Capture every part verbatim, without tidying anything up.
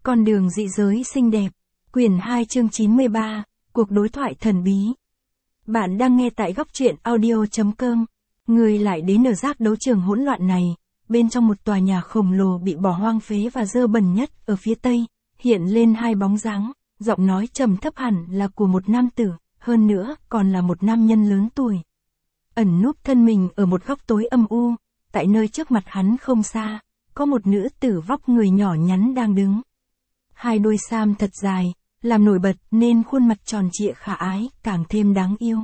Con đường dị giới xinh đẹp. Quyển hai chương chín mươi ba, cuộc đối thoại thần bí. Bạn đang nghe tại góc truyện audio chấm com. Người lại đến ở giác đấu trường hỗn loạn này, bên trong một tòa nhà khổng lồ bị bỏ hoang phế và dơ bẩn nhất ở phía tây, hiện lên hai bóng dáng, giọng nói trầm thấp hẳn là của một nam tử, hơn nữa còn là một nam nhân lớn tuổi. Ẩn núp thân mình ở một góc tối âm u, tại nơi trước mặt hắn không xa, có một nữ tử vóc người nhỏ nhắn đang đứng. Hai đôi sam thật dài, làm nổi bật nên khuôn mặt tròn trịa khả ái, càng thêm đáng yêu.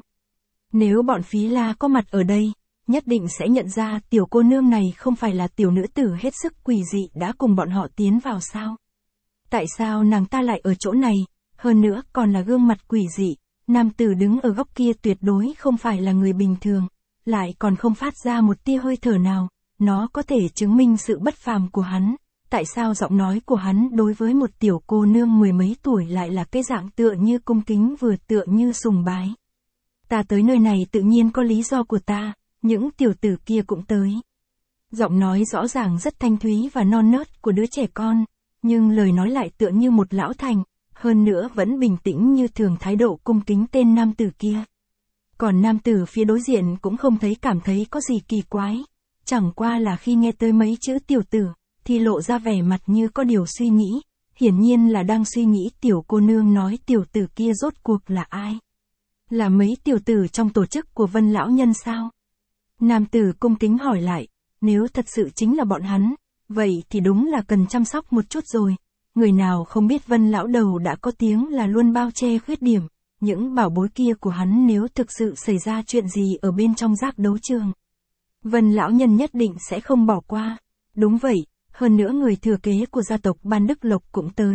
Nếu bọn Phí La có mặt ở đây, nhất định sẽ nhận ra tiểu cô nương này không phải là tiểu nữ tử hết sức quỷ dị đã cùng bọn họ tiến vào sao. Tại sao nàng ta lại ở chỗ này, hơn nữa còn là gương mặt quỷ dị, nam tử đứng ở góc kia tuyệt đối không phải là người bình thường, lại còn không phát ra một tia hơi thở nào, nó có thể chứng minh sự bất phàm của hắn. Tại sao giọng nói của hắn đối với một tiểu cô nương mười mấy tuổi lại là cái dạng tựa như cung kính vừa tựa như sùng bái. Ta tới nơi này tự nhiên có lý do của ta, những tiểu tử kia cũng tới. Giọng nói rõ ràng rất thanh thúy và non nớt của đứa trẻ con, nhưng lời nói lại tựa như một lão thành, hơn nữa vẫn bình tĩnh như thường thái độ cung kính tên nam tử kia. Còn nam tử phía đối diện cũng không thấy cảm thấy có gì kỳ quái, chẳng qua là khi nghe tới mấy chữ tiểu tử, thì lộ ra vẻ mặt như có điều suy nghĩ, hiển nhiên là đang suy nghĩ tiểu cô nương nói tiểu tử kia rốt cuộc là ai. Là mấy tiểu tử trong tổ chức của Vân lão nhân sao? Nam tử cung kính hỏi lại, nếu thật sự chính là bọn hắn, vậy thì đúng là cần chăm sóc một chút rồi. Người nào không biết Vân lão đầu đã có tiếng là luôn bao che khuyết điểm, những bảo bối kia của hắn nếu thực sự xảy ra chuyện gì ở bên trong giác đấu trường, Vân lão nhân nhất định sẽ không bỏ qua. Đúng vậy. Hơn nữa người thừa kế của gia tộc Ban Đức Lộc cũng tới.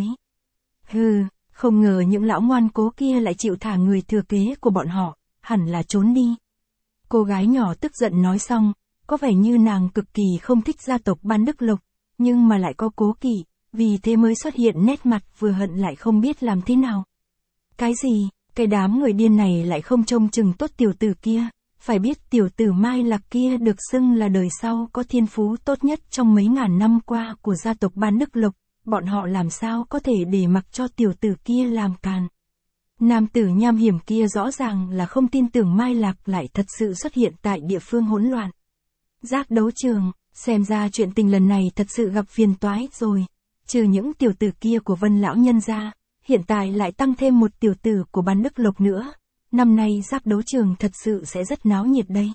Hừ, không ngờ những lão ngoan cố kia lại chịu thả người thừa kế của bọn họ, hẳn là trốn đi. Cô gái nhỏ tức giận nói xong, có vẻ như nàng cực kỳ không thích gia tộc Ban Đức Lộc, nhưng mà lại có cố kỵ, vì thế mới xuất hiện nét mặt vừa hận lại không biết làm thế nào. Cái gì, cái đám người điên này lại không trông chừng tốt tiểu tử kia. Phải biết tiểu tử Mai Lạc kia được xưng là đời sau có thiên phú tốt nhất trong mấy ngàn năm qua của gia tộc Ban Đức Lộc, bọn họ làm sao có thể để mặc cho tiểu tử kia làm càn. Nam tử nham hiểm kia rõ ràng là không tin tưởng Mai Lạc lại thật sự xuất hiện tại địa phương hỗn loạn. Giác đấu trường, xem ra chuyện tình lần này thật sự gặp phiền toái rồi, trừ những tiểu tử kia của Vân lão nhân ra, hiện tại lại tăng thêm một tiểu tử của Ban Đức Lộc nữa. Năm nay giác đấu trường thật sự sẽ rất náo nhiệt đây.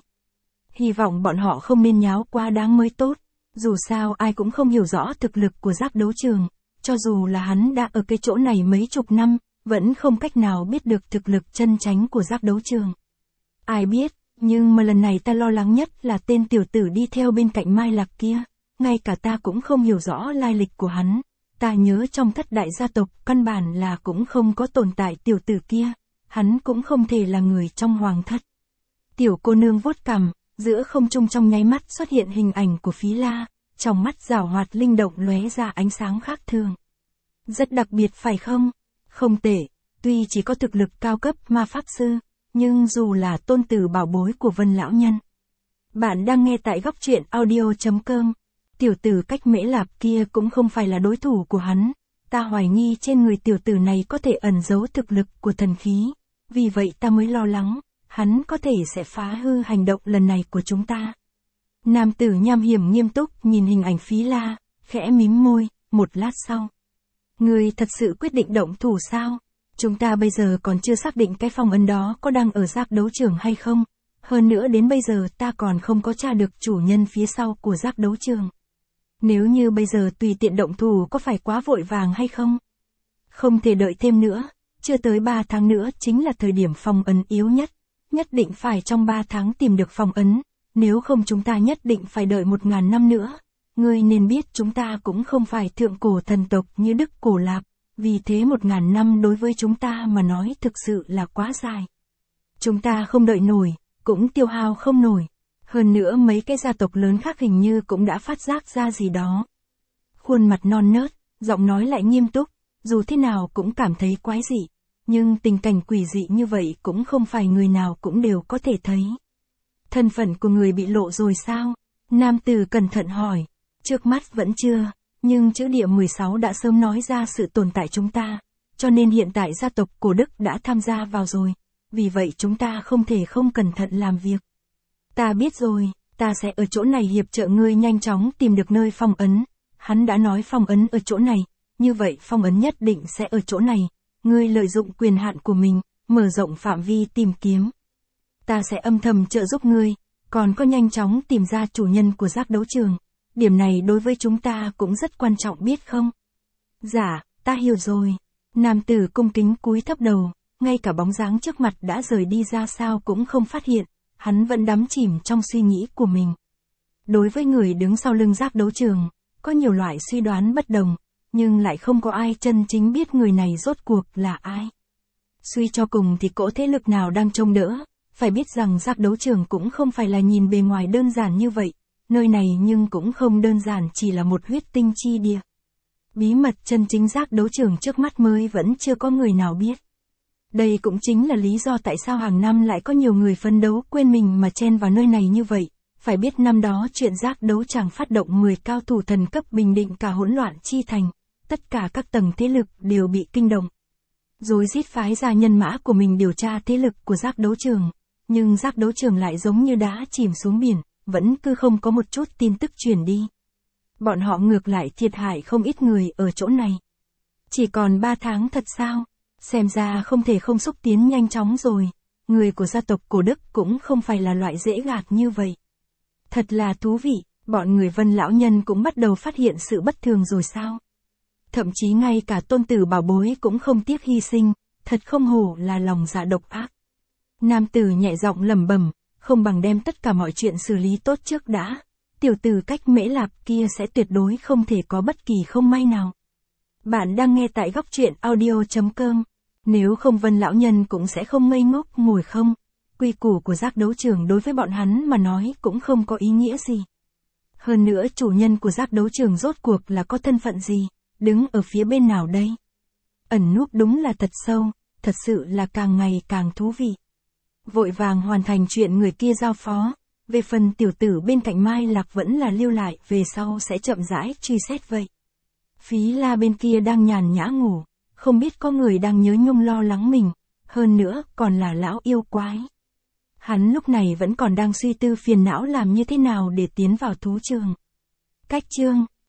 Hy vọng bọn họ không nên nháo quá đáng mới tốt. Dù sao ai cũng không hiểu rõ thực lực của giác đấu trường. Cho dù là hắn đã ở cái chỗ này mấy chục năm, vẫn không cách nào biết được thực lực chân chánh của giác đấu trường. Ai biết, nhưng mà lần này ta lo lắng nhất là tên tiểu tử đi theo bên cạnh Mai Lạc kia. Ngay cả ta cũng không hiểu rõ lai lịch của hắn. Ta nhớ trong thất đại gia tộc căn bản là cũng không có tồn tại tiểu tử kia. Hắn cũng không thể là người trong hoàng thất. Tiểu cô nương vuốt cằm, giữa không trung trong nháy mắt xuất hiện hình ảnh của Phí La, trong mắt giảo hoạt linh động lóe ra ánh sáng khác thường. Rất đặc biệt phải không? Không tệ, tuy chỉ có thực lực cao cấp ma pháp sư, nhưng dù là tôn tử bảo bối của Vân lão nhân. Bạn đang nghe tại góc truyện audio chấm com. Tiểu tử cách Mễ Lạp kia cũng không phải là đối thủ của hắn. Ta hoài nghi trên người tiểu tử này có thể ẩn giấu thực lực của thần khí. Vì vậy ta mới lo lắng, hắn có thể sẽ phá hư hành động lần này của chúng ta. Nam tử nham hiểm nghiêm túc nhìn hình ảnh Phí La, khẽ mím môi, một lát sau. Ngươi thật sự quyết định động thủ sao? Chúng ta bây giờ còn chưa xác định cái phong ấn đó có đang ở giác đấu trường hay không. Hơn nữa đến bây giờ ta còn không có tra được chủ nhân phía sau của giác đấu trường. Nếu như bây giờ tùy tiện động thủ có phải quá vội vàng hay không? Không thể đợi thêm nữa. Chưa tới ba tháng nữa chính là thời điểm phong ấn yếu nhất, nhất định phải trong ba tháng tìm được phong ấn, nếu không chúng ta nhất định phải đợi một ngàn năm nữa. Ngươi nên biết chúng ta cũng không phải thượng cổ thần tộc như Đức Cổ Lạp, vì thế một ngàn năm đối với chúng ta mà nói thực sự là quá dài. Chúng ta không đợi nổi, cũng tiêu hao không nổi, hơn nữa mấy cái gia tộc lớn khác hình như cũng đã phát giác ra gì đó. Khuôn mặt non nớt, giọng nói lại nghiêm túc. Dù thế nào cũng cảm thấy quái dị, nhưng tình cảnh quỷ dị như vậy cũng không phải người nào cũng đều có thể thấy. Thân phận của người bị lộ rồi sao? Nam tử cẩn thận hỏi, trước mắt vẫn chưa, Nhưng chữ địa mười sáu đã sớm nói ra sự tồn tại chúng ta, cho nên hiện tại gia tộc cổ Đức đã tham gia vào rồi, vì vậy chúng ta không thể không cẩn thận làm việc. Ta biết rồi, ta sẽ ở chỗ này hiệp trợ ngươi nhanh chóng tìm được nơi phong ấn. Hắn đã nói phong ấn ở chỗ này, như vậy phong ấn nhất định sẽ ở chỗ này. Ngươi lợi dụng quyền hạn của mình, mở rộng phạm vi tìm kiếm. Ta sẽ âm thầm trợ giúp ngươi, còn có nhanh chóng tìm ra chủ nhân của giác đấu trường. Điểm này đối với chúng ta cũng rất quan trọng biết không? Dạ, ta hiểu rồi. Nam tử cung kính cúi thấp đầu, ngay cả bóng dáng trước mặt đã rời đi ra sao cũng không phát hiện, hắn vẫn đắm chìm trong suy nghĩ của mình. Đối với người đứng sau lưng giác đấu trường, có nhiều loại suy đoán bất đồng, nhưng lại không có ai chân chính biết người này rốt cuộc là ai. Suy cho cùng thì cỗ thế lực nào đang trông đỡ, phải biết rằng giác đấu trường cũng không phải là nhìn bề ngoài đơn giản như vậy, nơi này nhưng cũng không đơn giản chỉ là một huyết tinh chi địa. Bí mật chân chính giác đấu trường trước mắt mới vẫn chưa có người nào biết. Đây cũng chính là lý do tại sao hàng năm lại có nhiều người phấn đấu quên mình mà chen vào nơi này như vậy. Phải biết năm đó chuyện giác đấu chàng phát động mười cao thủ thần cấp bình định cả hỗn loạn chi thành, tất cả các tầng thế lực đều bị kinh động. Rồi rít phái ra nhân mã của mình điều tra thế lực của giác đấu trường, nhưng giác đấu trường lại giống như đá chìm xuống biển, vẫn cứ không có một chút tin tức truyền đi. Bọn họ ngược lại thiệt hại không ít người ở chỗ này. Chỉ còn ba tháng thật sao? Xem ra không thể không xúc tiến nhanh chóng rồi. Người của gia tộc cổ Đức cũng không phải là loại dễ gạt như vậy. Thật là thú vị, bọn người Vân lão nhân cũng bắt đầu phát hiện sự bất thường rồi sao? Thậm chí ngay cả tôn tử bảo bối cũng không tiếc hy sinh, thật không hổ là lòng dạ độc ác. Nam tử nhẹ giọng lẩm bẩm, không bằng đem tất cả mọi chuyện xử lý tốt trước đã. Tiểu tử cách Mễ Lạp kia sẽ tuyệt đối không thể có bất kỳ không may nào. Bạn đang nghe tại góc truyện audio chấm com. Nếu không Vân lão nhân cũng sẽ không ngây ngốc ngồi không. Quy củ của giác đấu trường đối với bọn hắn mà nói cũng không có ý nghĩa gì. Hơn nữa chủ nhân của giác đấu trường rốt cuộc là có thân phận gì, đứng ở phía bên nào đây? Ẩn núp đúng là thật sâu, thật sự là càng ngày càng thú vị. Vội vàng hoàn thành chuyện người kia giao phó. Về phần tiểu tử bên cạnh Mai Lạc vẫn là lưu lại, về sau sẽ chậm rãi truy xét vậy. Phí La bên kia đang nhàn nhã ngủ, không biết có người đang nhớ nhung lo lắng mình, hơn nữa còn là lão yêu quái. Hắn lúc này vẫn còn đang suy tư phiền não làm như thế nào để tiến vào thú trường. Cách chương